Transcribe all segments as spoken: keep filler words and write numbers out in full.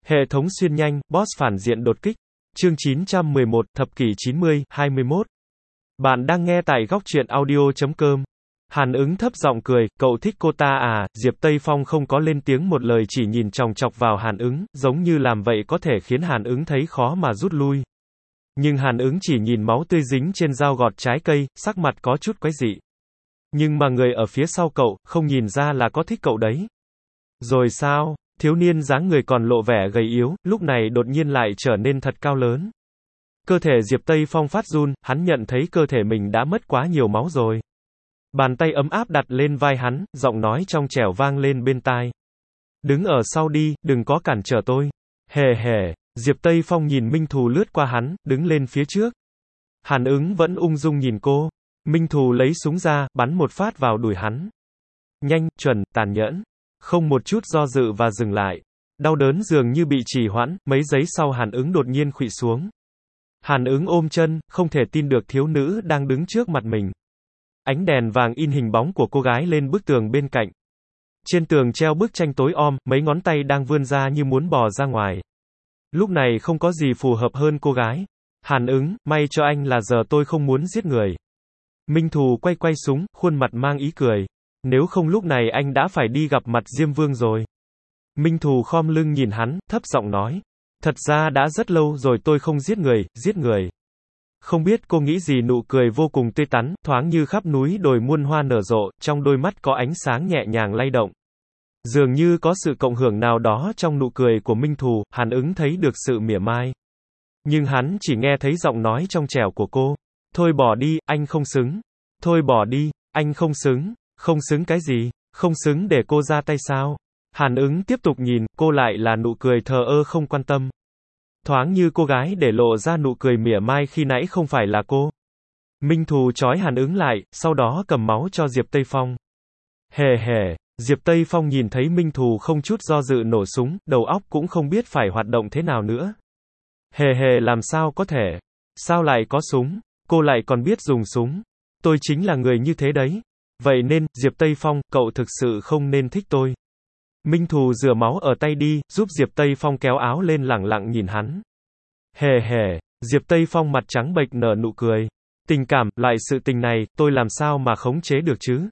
Hệ thống xuyên nhanh, boss phản diện đột kích. Chương chín trăm mười một, thập kỷ chín mươi, hai mươi mốt. Bạn đang nghe tại góc truyện audio chấm com. Hàn Ứng thấp giọng cười, cậu thích cô ta à? Diệp Tây Phong không có lên tiếng một lời, chỉ nhìn chòng chọc vào Hàn Ứng, giống như làm vậy có thể khiến Hàn Ứng thấy khó mà rút lui. Nhưng Hàn Ứng chỉ nhìn máu tươi dính trên dao gọt trái cây, sắc mặt có chút quái dị. Nhưng mà người ở phía sau cậu, không nhìn ra là có thích cậu đấy. Rồi sao? Thiếu niên dáng người còn lộ vẻ gầy yếu, lúc này đột nhiên lại trở nên thật cao lớn. Cơ thể Diệp Tây Phong phát run, hắn nhận thấy cơ thể mình đã mất quá nhiều máu rồi. Bàn tay ấm áp đặt lên vai hắn, giọng nói trong trẻo vang lên bên tai. Đứng ở sau đi, đừng có cản trở tôi. Hề hề, Diệp Tây Phong nhìn Minh Thù lướt qua hắn, đứng lên phía trước. Hàn Ứng vẫn ung dung nhìn cô. Minh Thù lấy súng ra, bắn một phát vào đùi hắn. Nhanh, chuẩn, tàn nhẫn. Không một chút do dự và dừng lại. Đau đớn dường như bị trì hoãn, mấy giây sau Hàn Ứng đột nhiên khuỵu xuống. Hàn Ứng ôm chân, không thể tin được thiếu nữ đang đứng trước mặt mình. Ánh đèn vàng in hình bóng của cô gái lên bức tường bên cạnh. Trên tường treo bức tranh tối om, mấy ngón tay đang vươn ra như muốn bò ra ngoài. Lúc này không có gì phù hợp hơn cô gái. Hàn Ứng, may cho anh là giờ tôi không muốn giết người. Minh Thù quay quay súng, khuôn mặt mang ý cười. Nếu không lúc này anh đã phải đi gặp mặt Diêm Vương rồi. Minh Thù khom lưng nhìn hắn, thấp giọng nói. Thật ra đã rất lâu rồi tôi không giết người, giết người. Không biết cô nghĩ gì, nụ cười vô cùng tươi tắn, thoáng như khắp núi đồi muôn hoa nở rộ, trong đôi mắt có ánh sáng nhẹ nhàng lay động. Dường như có sự cộng hưởng nào đó trong nụ cười của Minh Thù, Hàn Ứng thấy được sự mỉa mai. Nhưng hắn chỉ nghe thấy giọng nói trong trẻo của cô. Thôi bỏ đi, anh không xứng. Thôi bỏ đi, anh không xứng. Không xứng cái gì? Không xứng để cô ra tay sao? Hàn Ứng tiếp tục nhìn, cô lại là nụ cười thờ ơ không quan tâm. Thoáng như cô gái để lộ ra nụ cười mỉa mai khi nãy không phải là cô. Minh Thù trói Hàn Ứng lại, sau đó cầm máu cho Diệp Tây Phong. Hề hề, Diệp Tây Phong nhìn thấy Minh Thù không chút do dự nổ súng, đầu óc cũng không biết phải hoạt động thế nào nữa. Hề hề, làm sao có thể? Sao lại có súng? Cô lại còn biết dùng súng. Tôi chính là người như thế đấy. Vậy nên, Diệp Tây Phong, cậu thực sự không nên thích tôi. Minh Thù rửa máu ở tay đi, giúp Diệp Tây Phong kéo áo lên, lẳng lặng nhìn hắn. Hề hề, Diệp Tây Phong mặt trắng bệch nở nụ cười. Tình cảm, loại sự tình này, tôi làm sao mà khống chế được chứ?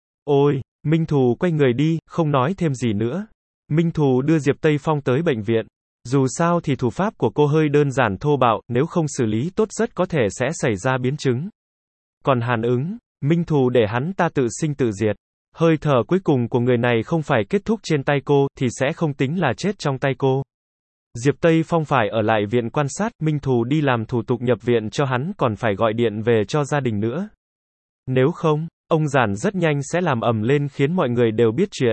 Ôi, Minh Thù quay người đi, không nói thêm gì nữa. Minh Thù đưa Diệp Tây Phong tới bệnh viện. Dù sao thì thủ pháp của cô hơi đơn giản thô bạo, nếu không xử lý tốt rất có thể sẽ xảy ra biến chứng. Còn Hàn Ứng, Minh Thù để hắn ta tự sinh tự diệt. Hơi thở cuối cùng của người này không phải kết thúc trên tay cô, thì sẽ không tính là chết trong tay cô. Diệp Tây Phong phải ở lại viện quan sát, Minh Thù đi làm thủ tục nhập viện cho hắn, còn phải gọi điện về cho gia đình nữa. Nếu không, ông Giản rất nhanh sẽ làm ầm lên khiến mọi người đều biết chuyện.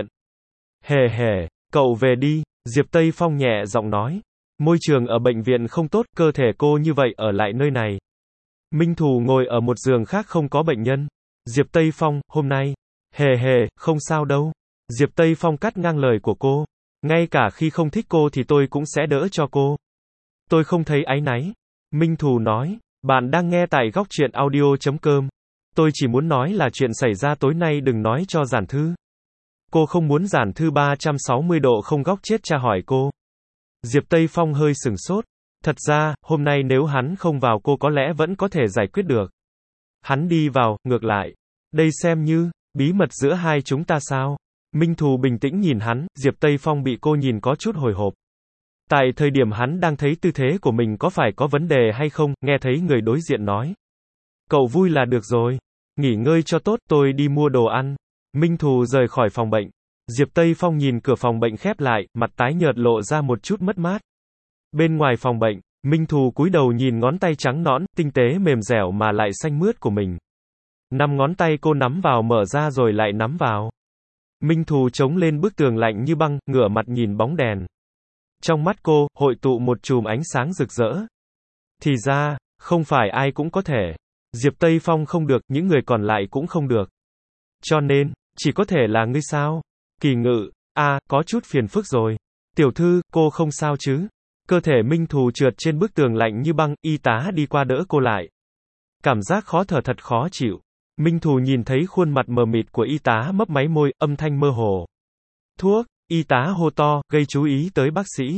Hề hề, cậu về đi, Diệp Tây Phong nhẹ giọng nói. Môi trường ở bệnh viện không tốt, cơ thể cô như vậy ở lại nơi này. Minh Thù ngồi ở một giường khác không có bệnh nhân. Diệp Tây Phong, hôm nay. Hề hề, không sao đâu. Diệp Tây Phong cắt ngang lời của cô. Ngay cả khi không thích cô thì tôi cũng sẽ đỡ cho cô. Tôi không thấy áy náy. Minh Thù nói. Bạn đang nghe tại góc truyện audio chấm com. Tôi chỉ muốn nói là chuyện xảy ra tối nay đừng nói cho Giản Thư. Cô không muốn Giản Thư ba trăm sáu mươi độ không góc chết tra hỏi cô. Diệp Tây Phong hơi sừng sốt. Thật ra, hôm nay nếu hắn không vào cô có lẽ vẫn có thể giải quyết được. Hắn đi vào, ngược lại. Đây xem như bí mật giữa hai chúng ta sao? Minh Thù bình tĩnh nhìn hắn, Diệp Tây Phong bị cô nhìn có chút hồi hộp. Tại thời điểm hắn đang thấy tư thế của mình có phải có vấn đề hay không, nghe thấy người đối diện nói. Cậu vui là được rồi. Nghỉ ngơi cho tốt, tôi đi mua đồ ăn. Minh Thù rời khỏi phòng bệnh. Diệp Tây Phong nhìn cửa phòng bệnh khép lại, mặt tái nhợt lộ ra một chút mất mát. Bên ngoài phòng bệnh, Minh Thù cúi đầu nhìn ngón tay trắng nõn, tinh tế mềm dẻo mà lại xanh mướt của mình. Năm ngón tay cô nắm vào mở ra rồi lại nắm vào. Minh Thù chống lên bức tường lạnh như băng, ngửa mặt nhìn bóng đèn. Trong mắt cô, hội tụ một chùm ánh sáng rực rỡ. Thì ra, không phải ai cũng có thể. Diệp Tây Phong không được, những người còn lại cũng không được. Cho nên, chỉ có thể là ngươi sao? Kỳ Ngự, a, à, có chút phiền phức rồi. Tiểu thư, cô không sao chứ? Cơ thể Minh Thù trượt trên bức tường lạnh như băng, y tá đi qua đỡ cô lại. Cảm giác khó thở thật khó chịu. Minh Thù nhìn thấy khuôn mặt mờ mịt của y tá mấp máy môi, âm thanh mơ hồ. Thuốc, y tá hô to, gây chú ý tới bác sĩ.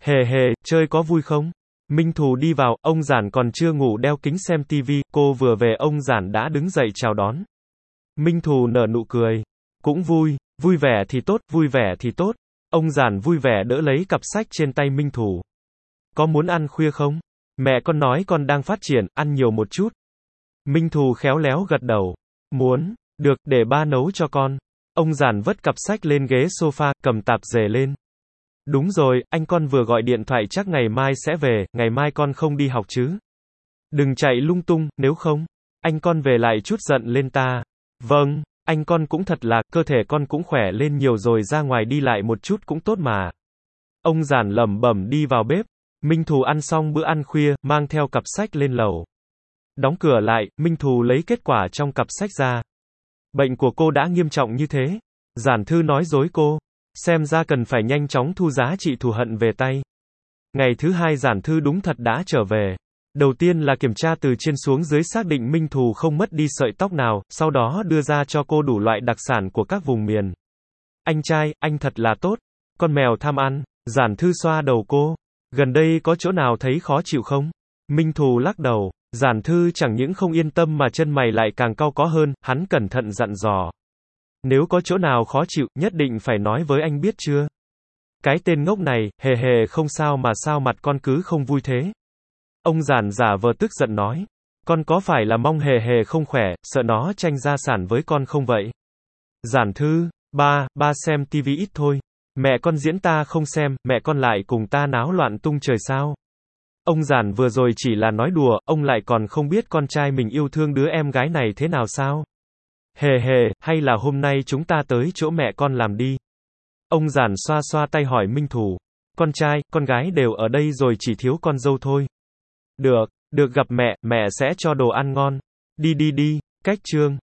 Hề hề, chơi có vui không? Minh Thù đi vào, ông Giản còn chưa ngủ đeo kính xem tivi, cô vừa về ông Giản đã đứng dậy chào đón. Minh Thù nở nụ cười. Cũng vui, vui vẻ thì tốt, vui vẻ thì tốt. Ông Giản vui vẻ đỡ lấy cặp sách trên tay Minh Thù. Có muốn ăn khuya không? Mẹ con nói con đang phát triển, ăn nhiều một chút. Minh Thù khéo léo gật đầu. Muốn, được, để ba nấu cho con. Ông Giản vất cặp sách lên ghế sofa, cầm tạp dề lên. Đúng rồi, anh con vừa gọi điện thoại chắc ngày mai sẽ về, ngày mai con không đi học chứ? Đừng chạy lung tung, nếu không, anh con về lại chút giận lên ta. Vâng, anh con cũng thật là, cơ thể con cũng khỏe lên nhiều rồi, ra ngoài đi lại một chút cũng tốt mà. Ông Giản lẩm bẩm đi vào bếp. Minh Thù ăn xong bữa ăn khuya, mang theo cặp sách lên lầu. Đóng cửa lại, Minh Thù lấy kết quả trong cặp sách ra. Bệnh của cô đã nghiêm trọng như thế. Giản Thư nói dối cô. Xem ra cần phải nhanh chóng thu giá trị thù hận về tay. Ngày thứ hai Giản Thư đúng thật đã trở về. Đầu tiên là kiểm tra từ trên xuống dưới xác định Minh Thù không mất đi sợi tóc nào, sau đó đưa ra cho cô đủ loại đặc sản của các vùng miền. Anh trai, anh thật là tốt. Con mèo tham ăn. Giản Thư xoa đầu cô. Gần đây có chỗ nào thấy khó chịu không? Minh Thù lắc đầu. Giản Thư chẳng những không yên tâm mà chân mày lại càng cau có hơn, hắn cẩn thận dặn dò. Nếu có chỗ nào khó chịu, nhất định phải nói với anh biết chưa? Cái tên ngốc này, hề hề không sao mà sao mặt con cứ không vui thế? Ông Giản giả vờ tức giận nói. Con có phải là mong hề hề không khỏe, sợ nó tranh gia sản với con không vậy? Giản Thư, ba, ba xem tivi ít thôi. Mẹ con diễn ta không xem, mẹ con lại cùng ta náo loạn tung trời sao? Ông Giản vừa rồi chỉ là nói đùa, ông lại còn không biết con trai mình yêu thương đứa em gái này thế nào sao? Hề hề, hay là hôm nay chúng ta tới chỗ mẹ con làm đi? Ông Giản xoa xoa tay hỏi Minh Thù. Con trai, con gái đều ở đây rồi, chỉ thiếu con dâu thôi. Được, được gặp mẹ, mẹ sẽ cho đồ ăn ngon. Đi đi đi, cách chương.